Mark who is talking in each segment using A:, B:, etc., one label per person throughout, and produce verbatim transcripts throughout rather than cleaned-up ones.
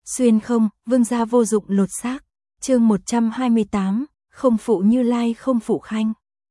A: Xuyên không, vương gia vô dụng lột xác. Chương một trăm hai mươi tám, không phụ Như Lai không phụ Khanh.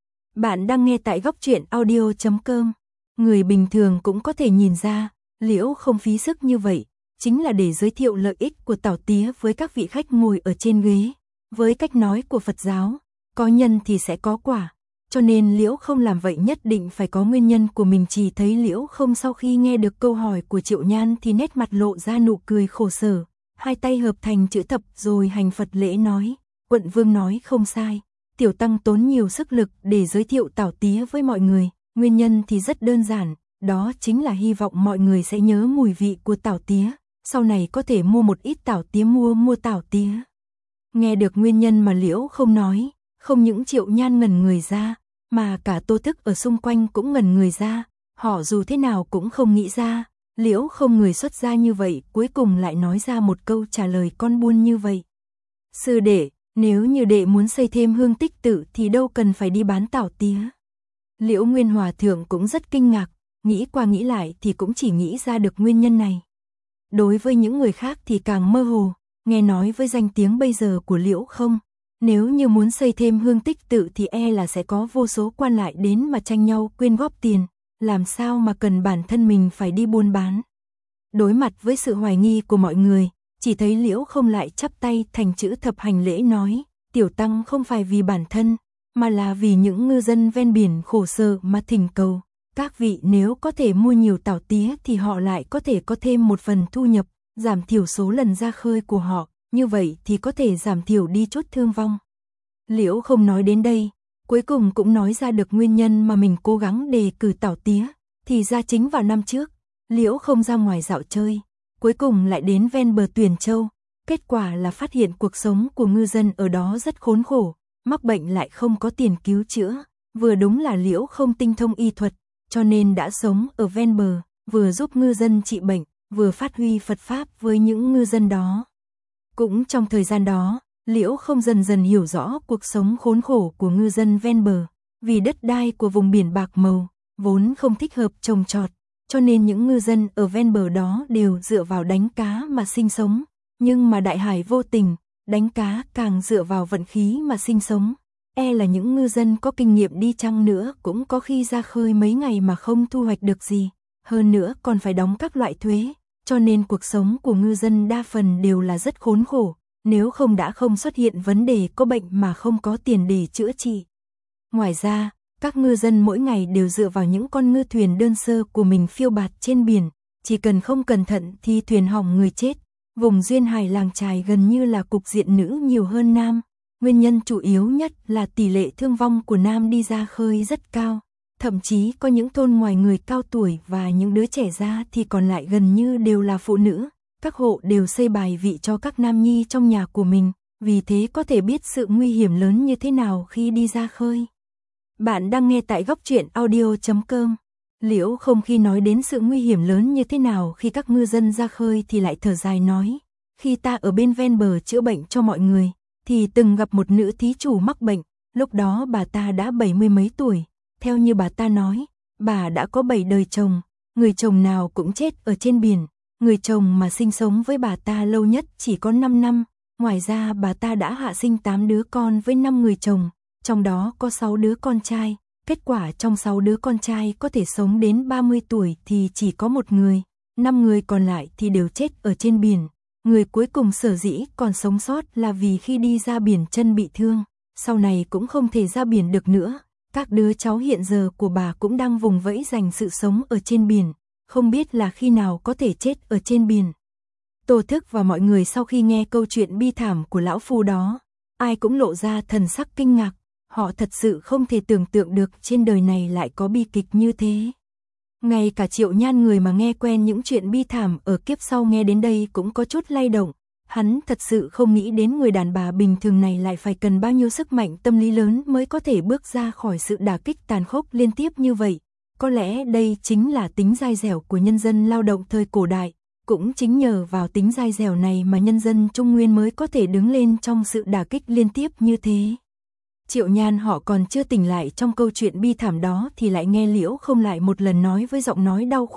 A: Bạn đang nghe tại góc truyện audio chấm com. Người bình thường cũng có thể nhìn ra, Liễu không phí sức như vậy, chính là để giới thiệu lợi ích của Tảo Tía với các vị khách ngồi ở trên ghế. Với cách nói của Phật giáo, có nhân thì sẽ có quả, cho nên Liễu không làm vậy nhất định phải có nguyên nhân của mình. Chỉ thấy Liễu không sau khi nghe được câu hỏi của Triệu Nhan thì nét mặt lộ ra nụ cười khổ sở, hai tay hợp thành chữ thập rồi hành Phật lễ nói, quận vương nói không sai, tiểu tăng tốn nhiều sức lực để giới thiệu Tảo Tía với mọi người, nguyên nhân thì rất đơn giản, đó chính là hy vọng mọi người sẽ nhớ mùi vị của Tảo Tía, sau này có thể mua một ít Tảo Tía mua mua Tảo Tía. Nghe được nguyên nhân mà Liễu không nói, không những Triệu Nhan ngẩn người ra, mà cả Tô Thức ở xung quanh cũng ngẩn người ra, họ dù thế nào cũng không nghĩ ra, Liễu không người xuất gia như vậy, cuối cùng lại nói ra một câu trả lời con buôn như vậy. Sư đệ, nếu như đệ muốn xây thêm hương tích tự thì đâu cần phải đi bán Tảo Tía. Liễu Nguyên Hòa Thượng cũng rất kinh ngạc, nghĩ qua nghĩ lại thì cũng chỉ nghĩ ra được nguyên nhân này. Đối với những người khác thì càng mơ hồ, nghe nói với danh tiếng bây giờ của Liễu không, nếu như muốn xây thêm hương tích tự thì e là sẽ có vô số quan lại đến mà tranh nhau quyên góp tiền, làm sao mà cần bản thân mình phải đi buôn bán. Đối mặt với sự hoài nghi của mọi người, chỉ thấy Liễu không lại chắp tay thành chữ thập hành lễ nói, tiểu tăng không phải vì bản thân, mà là vì những ngư dân ven biển khổ sở mà thỉnh cầu. Các vị nếu có thể mua nhiều Tảo Tía thì họ lại có thể có thêm một phần thu nhập, giảm thiểu số lần ra khơi của họ, như vậy thì có thể giảm thiểu đi chút thương vong. Liễu không nói đến đây, cuối cùng cũng nói ra được nguyên nhân mà mình cố gắng đề cử Tảo Tía, thì ra chính vào năm trước, Liễu không ra ngoài dạo chơi, cuối cùng lại đến ven bờ Tuyền Châu, kết quả là phát hiện cuộc sống của ngư dân ở đó rất khốn khổ, mắc bệnh lại không có tiền cứu chữa, vừa đúng là Liễu không tinh thông y thuật, cho nên đã sống ở ven bờ, vừa giúp ngư dân trị bệnh, vừa phát huy Phật Pháp với những ngư dân đó. Cũng trong thời gian đó, Liễu không dần dần hiểu rõ cuộc sống khốn khổ của ngư dân ven bờ, vì đất đai của vùng biển bạc màu, vốn không thích hợp trồng trọt, cho nên những ngư dân ở ven bờ đó đều dựa vào đánh cá mà sinh sống, nhưng mà đại hải vô tình, đánh cá càng dựa vào vận khí mà sinh sống. E là những ngư dân có kinh nghiệm đi chăng nữa cũng có khi ra khơi mấy ngày mà không thu hoạch được gì, hơn nữa còn phải đóng các loại thuế, cho nên cuộc sống của ngư dân đa phần đều là rất khốn khổ, nếu không đã không xuất hiện vấn đề có bệnh mà không có tiền để chữa trị. Ngoài ra, các ngư dân mỗi ngày đều dựa vào những con ngư thuyền đơn sơ của mình phiêu bạt trên biển, chỉ cần không cẩn thận thì thuyền hỏng người chết. Vùng duyên hải làng chài gần như là cục diện nữ nhiều hơn nam. Nguyên nhân chủ yếu nhất là tỷ lệ thương vong của nam đi ra khơi rất cao, thậm chí có những thôn ngoài người cao tuổi và những đứa trẻ ra thì còn lại gần như đều là phụ nữ. Các hộ đều xây bài vị cho các nam nhi trong nhà của mình, vì thế có thể biết sự nguy hiểm lớn như thế nào khi đi ra khơi. Bạn đang nghe tại góc truyện audio chấm com. Liễu không khi nói đến sự nguy hiểm lớn như thế nào khi các ngư dân ra khơi thì lại thở dài nói, khi ta ở bên ven bờ chữa bệnh cho mọi người, thì từng gặp một nữ thí chủ mắc bệnh, lúc đó bà ta đã bảy mươi mấy tuổi, theo như bà ta nói, bà đã có bảy đời chồng, người chồng nào cũng chết ở trên biển, người chồng mà sinh sống với bà ta lâu nhất chỉ có năm năm, ngoài ra bà ta đã hạ sinh tám đứa con với năm người chồng, trong đó có sáu đứa con trai, kết quả trong sáu đứa con trai có thể sống đến ba mươi tuổi thì chỉ có một người, năm người còn lại thì đều chết ở trên biển. Người cuối cùng sở dĩ còn sống sót là vì khi đi ra biển chân bị thương, sau này cũng không thể ra biển được nữa. Các đứa cháu hiện giờ của bà cũng đang vùng vẫy giành sự sống ở trên biển, không biết là khi nào có thể chết ở trên biển. Tô Thức và mọi người sau khi nghe câu chuyện bi thảm của lão phu đó, ai cũng lộ ra thần sắc kinh ngạc, họ thật sự không thể tưởng tượng được trên đời này lại có bi kịch như thế. Ngay cả Triệu Nhan người mà nghe quen những chuyện bi thảm ở kiếp sau nghe đến đây cũng có chút lay động, hắn thật sự không nghĩ đến người đàn bà bình thường này lại phải cần bao nhiêu sức mạnh tâm lý lớn mới có thể bước ra khỏi sự đả kích tàn khốc liên tiếp như vậy. Có lẽ đây chính là tính dai dẻo của nhân dân lao động thời cổ đại, cũng chính nhờ vào tính dai dẻo này mà nhân dân Trung Nguyên mới có thể đứng lên trong sự đả kích liên tiếp như thế. Triệu Nhan họ còn chưa tỉnh lại trong câu chuyện bi thảm đó thì lại nghe Liễu không lại một lần nói với giọng nói đau khổ,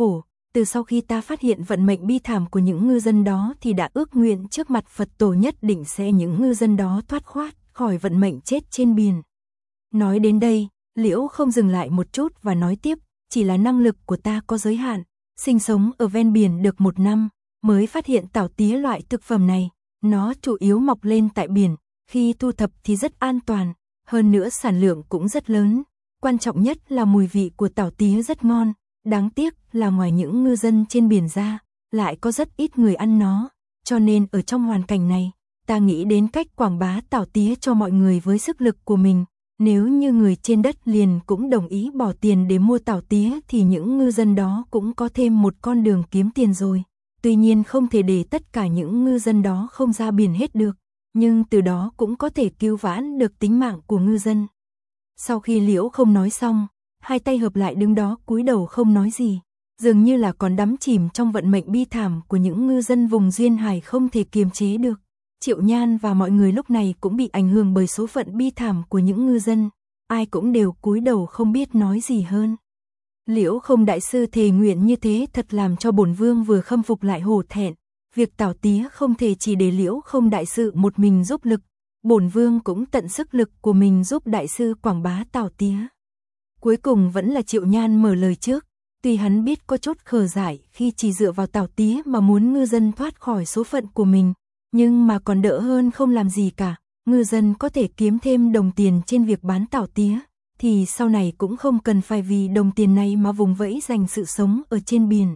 A: từ sau khi ta phát hiện vận mệnh bi thảm của những ngư dân đó thì đã ước nguyện trước mặt Phật tổ nhất định sẽ những ngư dân đó thoát khoát khỏi vận mệnh chết trên biển. Nói đến đây, Liễu không dừng lại một chút và nói tiếp, chỉ là năng lực của ta có giới hạn, sinh sống ở ven biển được một năm, mới phát hiện tảo tía loại thực phẩm này, nó chủ yếu mọc lên tại biển, khi thu thập thì rất an toàn, hơn nữa sản lượng cũng rất lớn, quan trọng nhất là mùi vị của tảo tía rất ngon, đáng tiếc là ngoài những ngư dân trên biển ra, lại có rất ít người ăn nó, cho nên ở trong hoàn cảnh này, ta nghĩ đến cách quảng bá tảo tía cho mọi người với sức lực của mình. Nếu như người trên đất liền cũng đồng ý bỏ tiền để mua tảo tía thì những ngư dân đó cũng có thêm một con đường kiếm tiền rồi. Tuy nhiên không thể để tất cả những ngư dân đó không ra biển hết được, nhưng từ đó cũng có thể cứu vãn được tính mạng của ngư dân. Sau khi Liễu không nói xong, hai tay hợp lại đứng đó cúi đầu không nói gì, dường như là còn đắm chìm trong vận mệnh bi thảm của những ngư dân vùng duyên hải không thể kiềm chế được. Triệu Nhan và mọi người lúc này cũng bị ảnh hưởng bởi số phận bi thảm của những ngư dân, ai cũng đều cúi đầu không biết nói gì hơn. Liễu Không đại sư thề nguyện như thế thật làm cho bổn vương vừa khâm phục lại hổ thẹn, việc tảo tía không thể chỉ để Liễu Không đại sư một mình giúp lực, bổn vương cũng tận sức lực của mình giúp đại sư quảng bá tảo tía. Cuối cùng vẫn là Triệu Nhan mở lời trước, tuy hắn biết có chút khờ dại khi chỉ dựa vào tảo tía mà muốn ngư dân thoát khỏi số phận của mình. Nhưng mà còn đỡ hơn không làm gì cả, ngư dân có thể kiếm thêm đồng tiền trên việc bán tảo tía, thì sau này cũng không cần phải vì đồng tiền này mà vùng vẫy dành sự sống ở trên biển.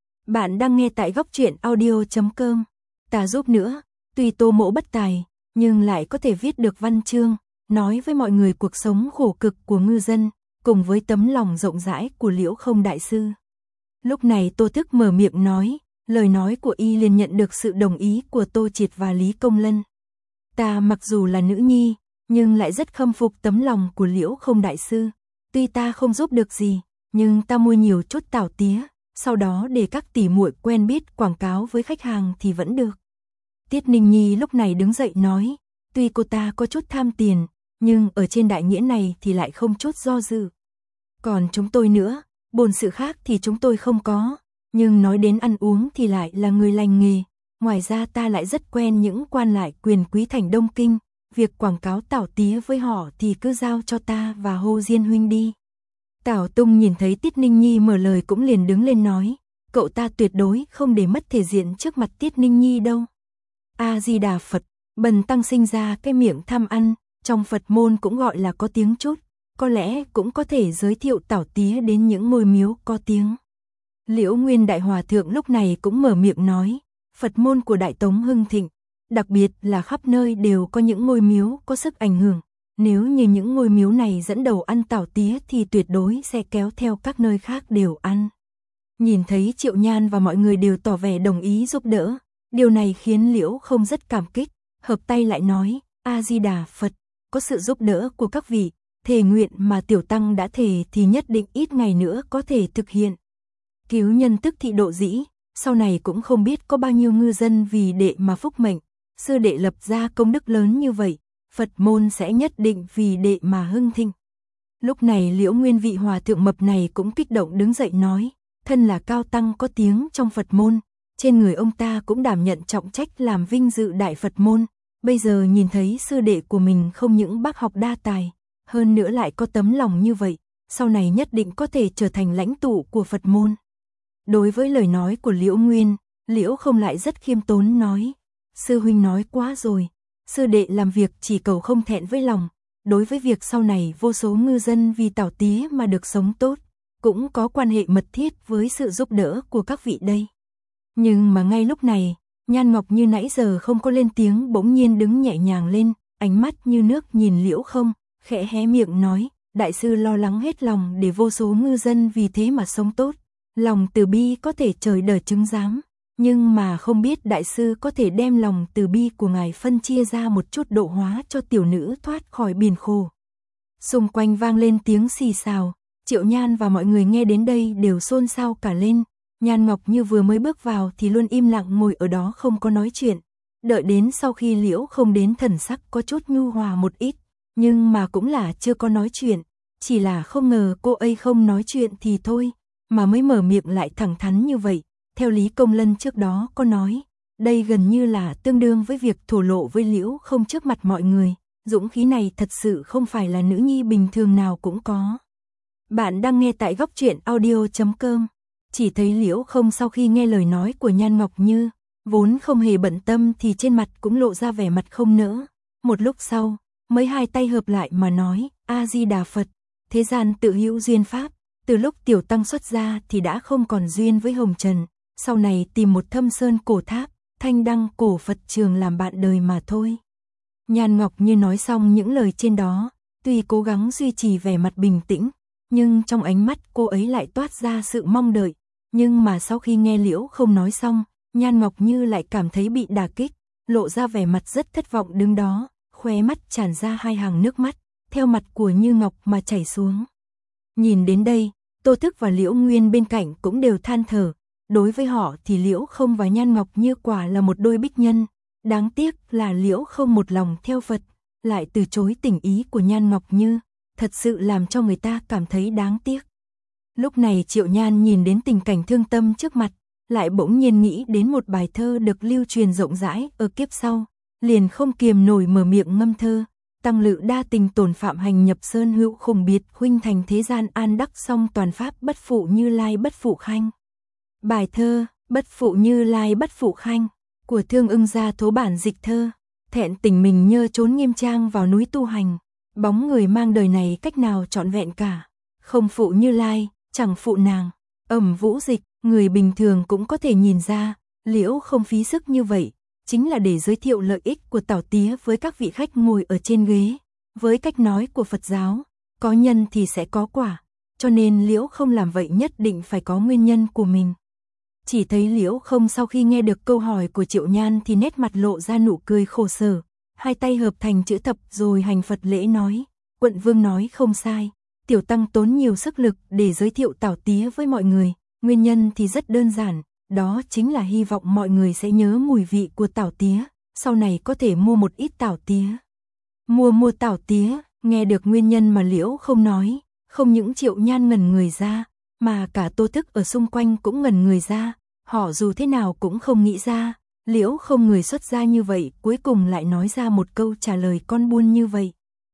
A: Bạn đang nghe tại góc truyện audio chấm com. Ta giúp nữa, tuy Tô Mỗ bất tài, nhưng lại có thể viết được văn chương, nói với mọi người cuộc sống khổ cực của ngư dân, cùng với tấm lòng rộng rãi của Liễu Không đại sư. Lúc này Tô Thức mở miệng nói, lời nói của y liền nhận được sự đồng ý của Tô Triệt và Lý Công Lân. Ta mặc dù là nữ nhi, nhưng lại rất khâm phục tấm lòng của Liễu Không đại sư. Tuy ta không giúp được gì, nhưng ta mua nhiều chút tảo tía, sau đó để các tỷ muội quen biết quảng cáo với khách hàng thì vẫn được. Tiết Ninh Nhi lúc này đứng dậy nói, tuy cô ta có chút tham tiền, nhưng ở trên đại nghĩa này thì lại không chút do dự. Còn chúng tôi nữa, bổn sự khác thì chúng tôi không có. Nhưng nói đến ăn uống thì lại là người lành nghề, ngoài ra ta lại rất quen những quan lại quyền quý thành Đông Kinh, việc quảng cáo tảo tía với họ thì cứ giao cho ta và Hồ Diên huynh đi. Tảo Tung nhìn thấy Tiết Ninh Nhi mở lời cũng liền đứng lên nói, cậu ta tuyệt đối không để mất thể diện trước mặt Tiết Ninh Nhi đâu. A-di-đà Phật, Bần tăng sinh ra cái miệng tham ăn, trong Phật môn cũng gọi là có tiếng chút, có lẽ cũng có thể giới thiệu tảo tía đến những ngôi miếu có tiếng. Liễu Nguyên Đại Hòa Thượng lúc này cũng mở miệng nói, Phật môn của Đại Tống hưng thịnh, đặc biệt là khắp nơi đều có những ngôi miếu có sức ảnh hưởng, nếu như những ngôi miếu này dẫn đầu ăn tảo tía thì tuyệt đối sẽ kéo theo các nơi khác đều ăn. Nhìn thấy Triệu Nhan và mọi người đều tỏ vẻ đồng ý giúp đỡ, điều này khiến Liễu Không rất cảm kích, hợp tay lại nói, A-di-đà Phật, có sự giúp đỡ của các vị, thề nguyện mà tiểu tăng đã thề thì nhất định ít ngày nữa có thể thực hiện. Cứu nhân tức thị độ dĩ, sau này cũng không biết có bao nhiêu ngư dân vì đệ mà phúc mệnh, sư đệ lập ra công đức lớn như vậy, Phật môn sẽ nhất định vì đệ mà hưng thịnh. Lúc này Liễu Nguyên vị hòa thượng mập này cũng kích động đứng dậy nói, thân là cao tăng có tiếng trong Phật môn, trên người ông ta cũng đảm nhận trọng trách làm vinh dự đại Phật môn, bây giờ nhìn thấy sư đệ của mình không những bác học đa tài, hơn nữa lại có tấm lòng như vậy, sau này nhất định có thể trở thành lãnh tụ của Phật môn. Đối với lời nói của Liễu Nguyên, Liễu Không lại rất khiêm tốn nói, sư huynh nói quá rồi, sư đệ làm việc chỉ cầu không thẹn với lòng, đối với việc sau này vô số ngư dân vì tảo tía mà được sống tốt, cũng có quan hệ mật thiết với sự giúp đỡ của các vị đây. Nhưng mà ngay lúc này, Nhan Ngọc như nãy giờ không có lên tiếng bỗng nhiên đứng nhẹ nhàng lên, ánh mắt như nước nhìn Liễu Không, khẽ hé miệng nói, đại sư lo lắng hết lòng để vô số ngư dân vì thế mà sống tốt. Lòng từ bi có thể trời đờ chứng giám, nhưng mà không biết đại sư có thể đem lòng từ bi của ngài phân chia ra một chút độ hóa cho tiểu nữ thoát khỏi biển khổ. Xung quanh vang lên tiếng xì xào, Triệu Nhan và mọi người nghe đến đây đều xôn xao cả lên. Nhan Ngọc như vừa mới bước vào thì luôn im lặng ngồi ở đó không có nói chuyện. Đợi đến sau khi Liễu Không đến thần sắc có chút nhu hòa một ít, nhưng mà cũng là chưa có nói chuyện, chỉ là không ngờ cô ấy không nói chuyện thì thôi. mà mới mở miệng lại thẳng thắn như vậy. Theo Lý Công Lân trước đó có nói, đây gần như là tương đương với việc thổ lộ với Liễu Không trước mặt mọi người. Dũng khí này thật sự không phải là nữ nhi bình thường nào cũng có. Bạn đang nghe tại góc truyện audio chấm com. Chỉ thấy Liễu Không sau khi nghe lời nói của Nhan Ngọc Như, vốn không hề bận tâm thì trên mặt cũng lộ ra vẻ mặt không nỡ. Một lúc sau, mới hai tay hợp lại mà nói, A-di-đà Phật, thế gian tự hữu duyên pháp, từ lúc tiểu tăng xuất gia thì đã không còn duyên với hồng trần, sau này tìm một thâm sơn cổ tháp, thanh đăng cổ Phật trường làm bạn đời mà thôi. Nhan Ngọc Như nói xong những lời trên đó, tuy cố gắng duy trì vẻ mặt bình tĩnh, nhưng trong ánh mắt cô ấy lại toát ra sự mong đợi. Nhưng mà sau khi nghe Liễu Không nói xong, Nhan Ngọc Như lại cảm thấy bị đả kích, lộ ra vẻ mặt rất thất vọng đứng đó, khóe mắt tràn ra hai hàng nước mắt, theo mặt của Như Ngọc mà chảy xuống. Nhìn đến đây, Tô Thức và Liễu Nguyên bên cạnh cũng đều than thở, đối với họ thì Liễu Không và Nhan Ngọc Như quả là một đôi bích nhân, đáng tiếc là Liễu Không một lòng theo Phật, lại từ chối tình ý của Nhan Ngọc Như, thật sự làm cho người ta cảm thấy đáng tiếc. Lúc này Triệu Nhan nhìn đến tình cảnh thương tâm trước mặt, lại bỗng nhiên nghĩ đến một bài thơ được lưu truyền rộng rãi ở kiếp sau, liền không kiềm nổi mở miệng ngâm thơ. Tăng lự đa tình tổn phạm hành nhập sơn hữu khủng biệt, huynh thành thế gian an đắc song toàn pháp, bất phụ Như Lai bất phụ khanh. Bài thơ Bất phụ Như Lai bất phụ khanh của Thương Ưng Gia Thố bản dịch thơ. Thẹn tình mình nhơ trốn nghiêm trang vào núi tu hành, bóng người mang đời này cách nào trọn vẹn cả. Không phụ Như Lai, chẳng phụ nàng. Ẩm Vũ Dịch, người bình thường cũng có thể nhìn ra, Liễu Không phí sức như vậy, chính là để giới thiệu lợi ích của Tảo Tía với các vị khách ngồi ở trên ghế. Với cách nói của Phật giáo, có nhân thì sẽ có quả, cho nên Liễu Không làm vậy nhất định phải có nguyên nhân của mình. Chỉ thấy Liễu Không sau khi nghe được câu hỏi của Triệu Nhan thì nét mặt lộ ra nụ cười khổ sở, hai tay hợp thành chữ thập rồi hành Phật lễ nói, quận vương nói không sai, tiểu tăng tốn nhiều sức lực để giới thiệu Tảo Tía với mọi người, nguyên nhân thì rất đơn giản, đó chính là hy vọng mọi người sẽ nhớ mùi vị của Tảo Tía, sau này có thể mua một ít Tảo Tía. Mua mua Tảo Tía, nghe được nguyên nhân mà Liễu Không nói, không những Triệu Nhan ngẩn người ra, mà cả Tô Thức ở xung quanh cũng ngẩn người ra, họ dù thế nào cũng không nghĩ ra, Liễu Không người xuất gia như vậy cuối cùng lại nói ra một câu trả lời con buôn như vậy.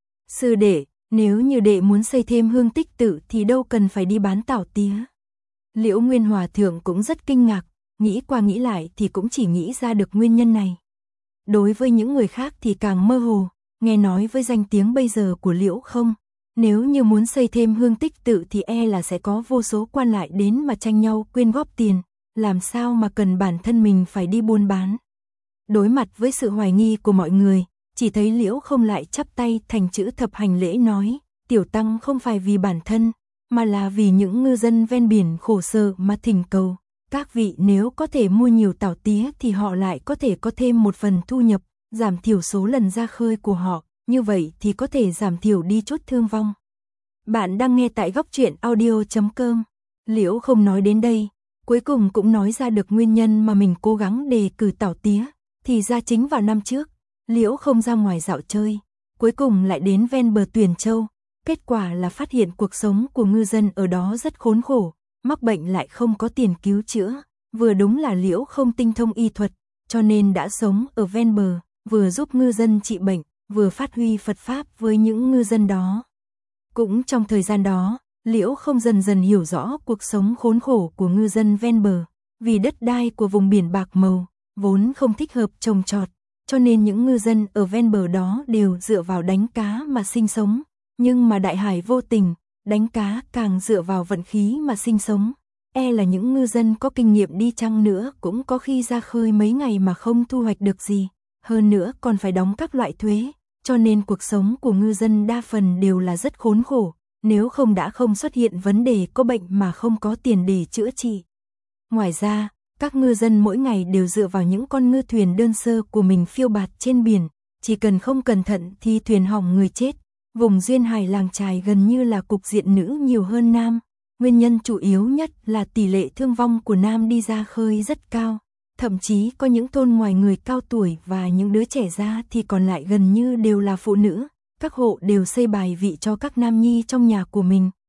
A: Sư đệ, nếu như đệ muốn xây thêm hương tích tự thì đâu cần phải đi bán Tảo Tía. Liễu Nguyên Hòa Thượng cũng rất kinh ngạc, nghĩ qua nghĩ lại thì cũng chỉ nghĩ ra được nguyên nhân này. Đối với những người khác thì càng mơ hồ, nghe nói với danh tiếng bây giờ của Liễu Không, nếu như muốn xây thêm hương tích tự thì e là sẽ có vô số quan lại đến mà tranh nhau quyên góp tiền, làm sao mà cần bản thân mình phải đi buôn bán. Đối mặt với sự hoài nghi của mọi người, chỉ thấy Liễu Không lại chắp tay thành chữ thập hành lễ nói, tiểu tăng không phải vì bản thân, mà là vì những ngư dân ven biển khổ sở mà thỉnh cầu. Các vị nếu có thể mua nhiều Tảo Tía thì họ lại có thể có thêm một phần thu nhập, giảm thiểu số lần ra khơi của họ, như vậy thì có thể giảm thiểu đi chút thương vong. Bạn đang nghe tại góc truyện audio chấm com. Liễu Không nói đến đây, cuối cùng cũng nói ra được nguyên nhân mà mình cố gắng đề cử Tảo Tía, thì ra chính vào năm trước, Liễu Không ra ngoài dạo chơi, cuối cùng lại đến ven bờ Tuyền Châu, kết quả là phát hiện cuộc sống của ngư dân ở đó rất khốn khổ, mắc bệnh lại không có tiền cứu chữa, vừa đúng là Liễu Không tinh thông y thuật, cho nên đã sống ở ven bờ, vừa giúp ngư dân trị bệnh, vừa phát huy Phật Pháp với những ngư dân đó. Cũng trong thời gian đó, Liễu Không dần dần hiểu rõ cuộc sống khốn khổ của ngư dân ven bờ, vì đất đai của vùng biển bạc màu, vốn không thích hợp trồng trọt, cho nên những ngư dân ở ven bờ đó đều dựa vào đánh cá mà sinh sống, nhưng mà đại hải vô tình, đánh cá càng dựa vào vận khí mà sinh sống, e là những ngư dân có kinh nghiệm đi chăng nữa cũng có khi ra khơi mấy ngày mà không thu hoạch được gì, hơn nữa còn phải đóng các loại thuế, cho nên cuộc sống của ngư dân đa phần đều là rất khốn khổ, nếu không đã không xuất hiện vấn đề có bệnh mà không có tiền để chữa trị. Ngoài ra, các ngư dân mỗi ngày đều dựa vào những con ngư thuyền đơn sơ của mình phiêu bạt trên biển, chỉ cần không cẩn thận thì thuyền hỏng người chết. Vùng duyên hải làng chài gần như là cục diện nữ nhiều hơn nam, nguyên nhân chủ yếu nhất là tỷ lệ thương vong của nam đi ra khơi rất cao, thậm chí có những thôn ngoài người cao tuổi và những đứa trẻ ra thì còn lại gần như đều là phụ nữ, các hộ đều xây bài vị cho các nam nhi trong nhà của mình,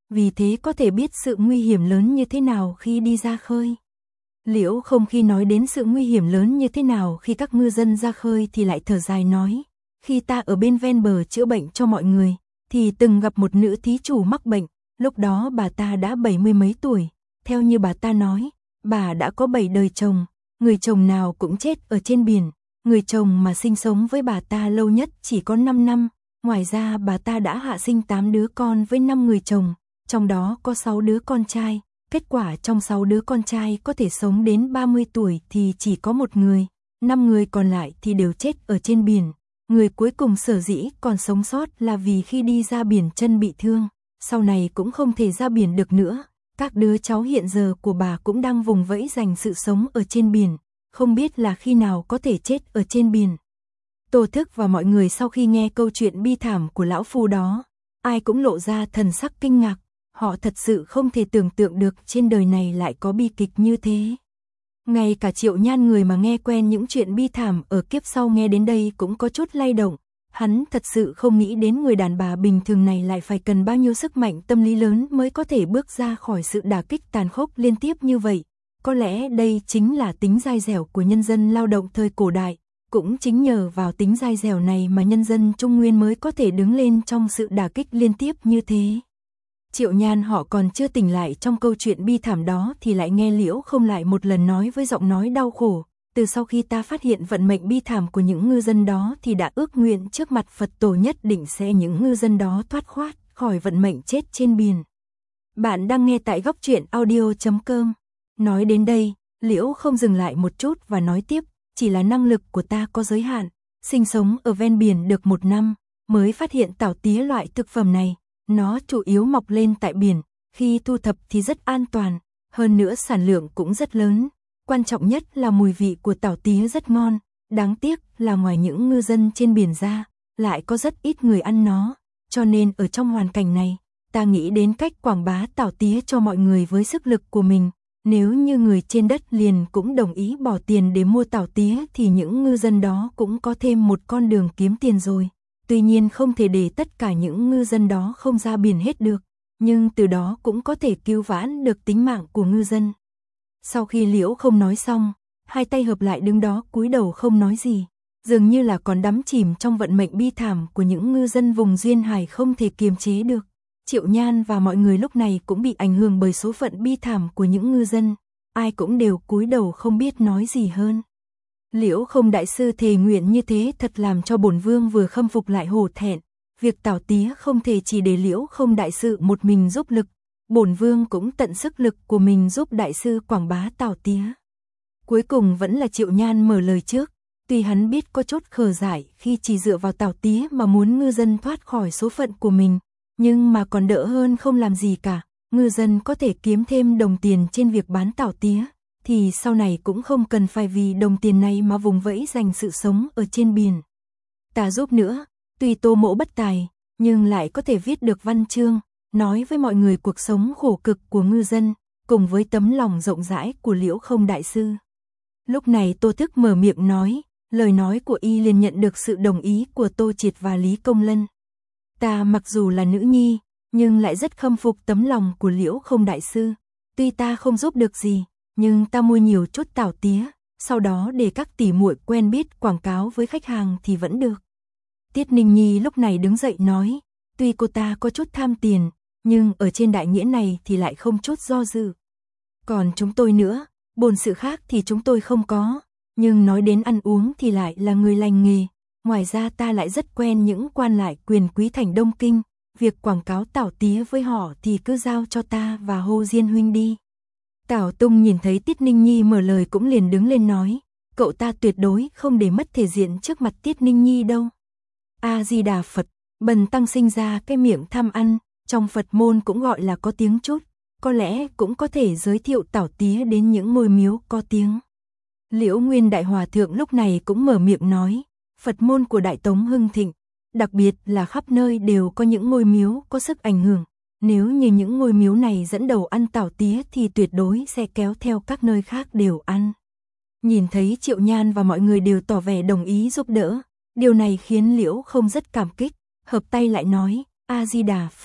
A: vì thế có thể biết sự nguy hiểm lớn như thế nào khi đi ra khơi. Liễu Không khi nói đến sự nguy hiểm lớn như thế nào khi các ngư dân ra khơi thì lại thở dài nói, khi ta ở bên ven bờ chữa bệnh cho mọi người, thì từng gặp một nữ thí chủ mắc bệnh, lúc đó bà ta đã bảy mươi mấy tuổi, theo như bà ta nói, bà đã có bảy đời chồng, người chồng nào cũng chết ở trên biển, người chồng mà sinh sống với bà ta lâu nhất chỉ có năm năm, ngoài ra bà ta đã hạ sinh tám đứa con với năm người chồng, trong đó có sáu đứa con trai, kết quả trong sáu đứa con trai có thể sống đến ba mươi tuổi thì chỉ có một người, năm người còn lại thì đều chết ở trên biển. Người cuối cùng sở dĩ còn sống sót là vì khi đi ra biển chân bị thương, sau này cũng không thể ra biển được nữa. Các đứa cháu hiện giờ của bà cũng đang vùng vẫy giành sự sống ở trên biển, không biết là khi nào có thể chết ở trên biển. Tô Thức và mọi người sau khi nghe câu chuyện bi thảm của lão phu đó, ai cũng lộ ra thần sắc kinh ngạc, họ thật sự không thể tưởng tượng được trên đời này lại có bi kịch như thế. Ngay cả Triệu Nhan, người mà nghe quen những chuyện bi thảm ở kiếp sau, nghe đến đây cũng có chút lay động. Hắn thật sự không nghĩ đến người đàn bà bình thường này lại phải cần bao nhiêu sức mạnh tâm lý lớn mới có thể bước ra khỏi sự đả kích tàn khốc liên tiếp như vậy. Có lẽ đây chính là tính dai dẻo của nhân dân lao động thời cổ đại. Cũng chính nhờ vào tính dai dẻo này mà nhân dân Trung Nguyên mới có thể đứng lên trong sự đả kích liên tiếp như thế. Triệu Nhan họ còn chưa tỉnh lại trong câu chuyện bi thảm đó thì lại nghe Liễu Không lại một lần nói với giọng nói đau khổ, từ sau khi ta phát hiện vận mệnh bi thảm của những ngư dân đó thì đã ước nguyện trước mặt Phật tổ nhất định sẽ những ngư dân đó thoát khoát khỏi vận mệnh chết trên biển. Bạn đang nghe tại góc truyện audio chấm com. Nói đến đây, Liễu Không dừng lại một chút và nói tiếp, chỉ là năng lực của ta có giới hạn, sinh sống ở ven biển được một năm, mới phát hiện tảo tía loại thực phẩm này. Nó chủ yếu mọc lên tại biển, khi thu thập thì rất an toàn, hơn nữa sản lượng cũng rất lớn. Quan trọng nhất là mùi vị của tảo tía rất ngon, đáng tiếc là ngoài những ngư dân trên biển ra, lại có rất ít người ăn nó, cho nên ở trong hoàn cảnh này, ta nghĩ đến cách quảng bá tảo tía cho mọi người với sức lực của mình. Nếu như người trên đất liền cũng đồng ý bỏ tiền để mua tảo tía thì những ngư dân đó cũng có thêm một con đường kiếm tiền rồi. Tuy nhiên không thể để tất cả những ngư dân đó không ra biển hết được, nhưng từ đó cũng có thể cứu vãn được tính mạng của ngư dân. Sau khi Liễu Không nói xong, hai tay hợp lại đứng đó cúi đầu không nói gì, dường như là còn đắm chìm trong vận mệnh bi thảm của những ngư dân vùng duyên hải không thể kiềm chế được. Triệu Nhan và mọi người lúc này cũng bị ảnh hưởng bởi số phận bi thảm của những ngư dân, ai cũng đều cúi đầu không biết nói gì hơn. Liễu Không đại sư thề nguyện như thế thật làm cho bổn vương vừa khâm phục lại hổ thẹn, việc tảo tía không thể chỉ để Liễu Không đại sư một mình giúp lực, bổn vương cũng tận sức lực của mình giúp đại sư quảng bá tảo tía. Cuối cùng vẫn là Triệu Nhan mở lời trước, tuy hắn biết có chút khờ dại khi chỉ dựa vào tảo tía mà muốn ngư dân thoát khỏi số phận của mình, nhưng mà còn đỡ hơn không làm gì cả, ngư dân có thể kiếm thêm đồng tiền trên việc bán tảo tía, thì sau này cũng không cần phải vì đồng tiền này mà vùng vẫy giành sự sống ở trên biển. Ta giúp nữa, tuy Tô Mỗ bất tài, nhưng lại có thể viết được văn chương, nói với mọi người cuộc sống khổ cực của ngư dân, cùng với tấm lòng rộng rãi của Liễu Không đại sư. Lúc này Tô Thức mở miệng nói, lời nói của y liền nhận được sự đồng ý của Tô Triệt và Lý Công Lân. Ta mặc dù là nữ nhi, nhưng lại rất khâm phục tấm lòng của Liễu Không đại sư, tuy ta không giúp được gì, nhưng ta mua nhiều chút tảo tía, sau đó để các tỷ muội quen biết quảng cáo với khách hàng thì vẫn được. Tiết Ninh Nhi lúc này đứng dậy nói, tuy cô ta có chút tham tiền, nhưng ở trên đại nghĩa này thì lại không chút do dự. Còn chúng tôi nữa, bổn sự khác thì chúng tôi không có, nhưng nói đến ăn uống thì lại là người lành nghề. Ngoài ra ta lại rất quen những quan lại quyền quý thành Đông Kinh, việc quảng cáo tảo tía với họ thì cứ giao cho ta và Hồ Diên huynh đi. Tảo Tung nhìn thấy Tiết Ninh Nhi mở lời cũng liền đứng lên nói, cậu ta tuyệt đối không để mất thể diện trước mặt Tiết Ninh Nhi đâu. A-di-đà Phật, bần tăng sinh ra cái miệng tham ăn, trong Phật môn cũng gọi là có tiếng chút, có lẽ cũng có thể giới thiệu tảo tía đến những ngôi miếu có tiếng. Liễu Nguyên Đại Hòa Thượng lúc này cũng mở miệng nói, Phật môn của Đại Tống hưng thịnh, đặc biệt là khắp nơi đều có những ngôi miếu có sức ảnh hưởng. Nếu như những ngôi miếu này dẫn đầu ăn tảo tía thì tuyệt đối sẽ kéo theo các nơi khác đều ăn. Nhìn thấy Triệu Nhan và mọi người đều tỏ vẻ đồng ý giúp đỡ, điều này khiến Liễu Không rất cảm kích, hợp tay lại nói, A-di-đà Phật,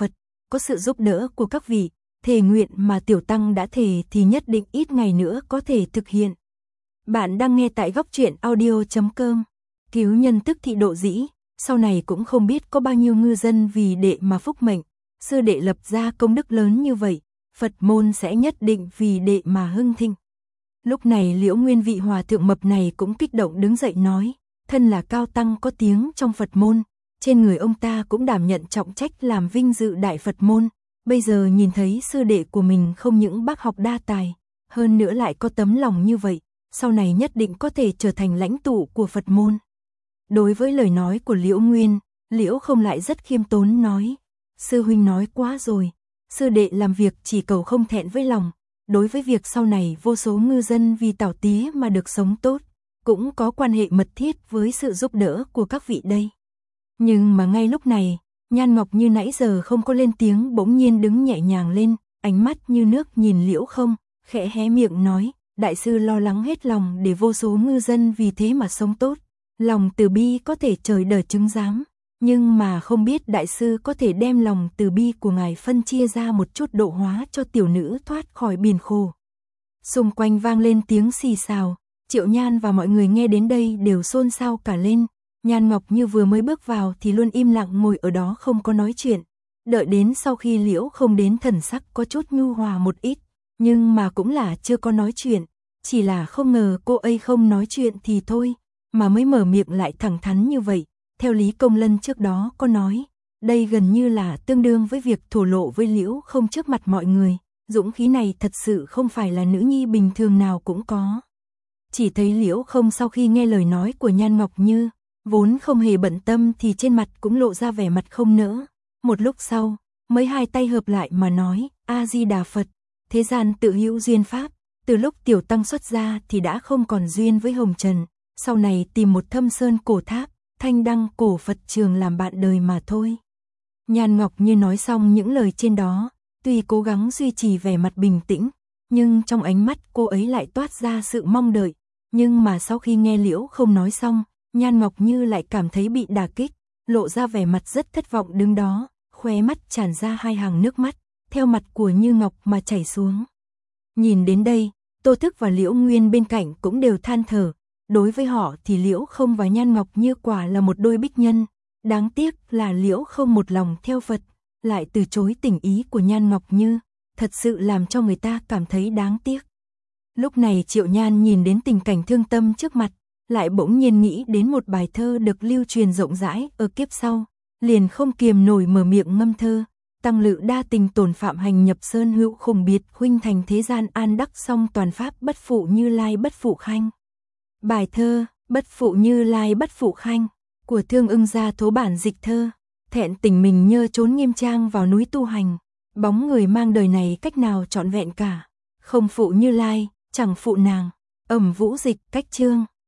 A: có sự giúp đỡ của các vị, thề nguyện mà tiểu tăng đã thề thì nhất định ít ngày nữa có thể thực hiện. Bạn đang nghe tại góc truyện audio chấm com. Cứu nhân tức thị độ dĩ, sau này cũng không biết có bao nhiêu ngư dân vì đệ mà phúc mệnh, sư đệ lập ra công đức lớn như vậy, Phật môn sẽ nhất định vì đệ mà hưng thịnh. Lúc này Liễu Nguyên vị hòa thượng mập này cũng kích động đứng dậy nói, thân là cao tăng có tiếng trong Phật môn, trên người ông ta cũng đảm nhận trọng trách làm vinh dự đại Phật môn, bây giờ nhìn thấy sư đệ của mình không những bác học đa tài, hơn nữa lại có tấm lòng như vậy, sau này nhất định có thể trở thành lãnh tụ của Phật môn. Đối với lời nói của Liễu Nguyên, Liễu Không lại rất khiêm tốn nói, sư huynh nói quá rồi, sư đệ làm việc chỉ cầu không thẹn với lòng, đối với việc sau này vô số ngư dân vì tảo tía mà được sống tốt, cũng có quan hệ mật thiết với sự giúp đỡ của các vị đây. Nhưng mà ngay lúc này, Nhan Ngọc Như nãy giờ không có lên tiếng bỗng nhiên đứng nhẹ nhàng lên, ánh mắt như nước nhìn Liễu Không, khẽ hé miệng nói, đại sư lo lắng hết lòng để vô số ngư dân vì thế mà sống tốt, lòng từ bi có thể trời đờ chứng giám, nhưng mà không biết đại sư có thể đem lòng từ bi của ngài phân chia ra một chút độ hóa cho tiểu nữ thoát khỏi biển khổ. Xung quanh vang lên tiếng xì xào, Triệu Nhan và mọi người nghe đến đây đều xôn xao cả lên. Nhan Ngọc Như vừa mới bước vào thì luôn im lặng ngồi ở đó không có nói chuyện, đợi đến sau khi Liễu Không đến thần sắc có chút nhu hòa một ít, nhưng mà cũng là chưa có nói chuyện, chỉ là không ngờ cô ấy không nói chuyện thì thôi, mà mới mở miệng lại thẳng thắn như vậy. Theo Lý Công Lân trước đó có nói, đây gần như là tương đương với việc thổ lộ với Liễu Không trước mặt mọi người, dũng khí này thật sự không phải là nữ nhi bình thường nào cũng có. Chỉ thấy Liễu Không sau khi nghe lời nói của Nhan Ngọc Như, vốn không hề bận tâm thì trên mặt cũng lộ ra vẻ mặt không nỡ. Một lúc sau, mới hai tay hợp lại mà nói, A-di-đà Phật, thế gian tự hữu duyên pháp, từ lúc tiểu tăng xuất ra thì đã không còn duyên với hồng trần, sau này tìm một thâm sơn cổ tháp, thanh đăng cổ Phật trường làm bạn đời mà thôi. Nhan Ngọc Như nói xong những lời trên đó, tuy cố gắng duy trì vẻ mặt bình tĩnh, nhưng trong ánh mắt cô ấy lại toát ra sự mong đợi, nhưng mà sau khi nghe Liễu Không nói xong, Nhan Ngọc Như lại cảm thấy bị đả kích, lộ ra vẻ mặt rất thất vọng đứng đó, khóe mắt tràn ra hai hàng nước mắt, theo mặt của Như Ngọc mà chảy xuống. Nhìn đến đây, Tô Thức và Liễu Nguyên bên cạnh cũng đều than thở, đối với họ thì Liễu Không và Nhan Ngọc Như quả là một đôi bích nhân, đáng tiếc là Liễu Không một lòng theo Phật, lại từ chối tình ý của Nhan Ngọc Như, thật sự làm cho người ta cảm thấy đáng tiếc. Lúc này Triệu Nhan nhìn đến tình cảnh thương tâm trước mặt, lại bỗng nhiên nghĩ đến một bài thơ được lưu truyền rộng rãi ở kiếp sau, liền không kiềm nổi mở miệng ngâm thơ, tăng lự đa tình tổn phạm hành nhập sơn hữu khủng biệt, huynh thành thế gian an đắc song toàn pháp bất phụ Như Lai bất phụ khanh. Bài thơ Bất phụ Như Lai bất phụ khanh của Thương Ưng Gia thố bản dịch thơ, thẹn tình mình nhơ trốn nghiêm trang vào núi tu hành, bóng người mang đời này cách nào trọn vẹn cả, không phụ Như Lai, chẳng phụ nàng. Ẩm Vũ dịch cách chương.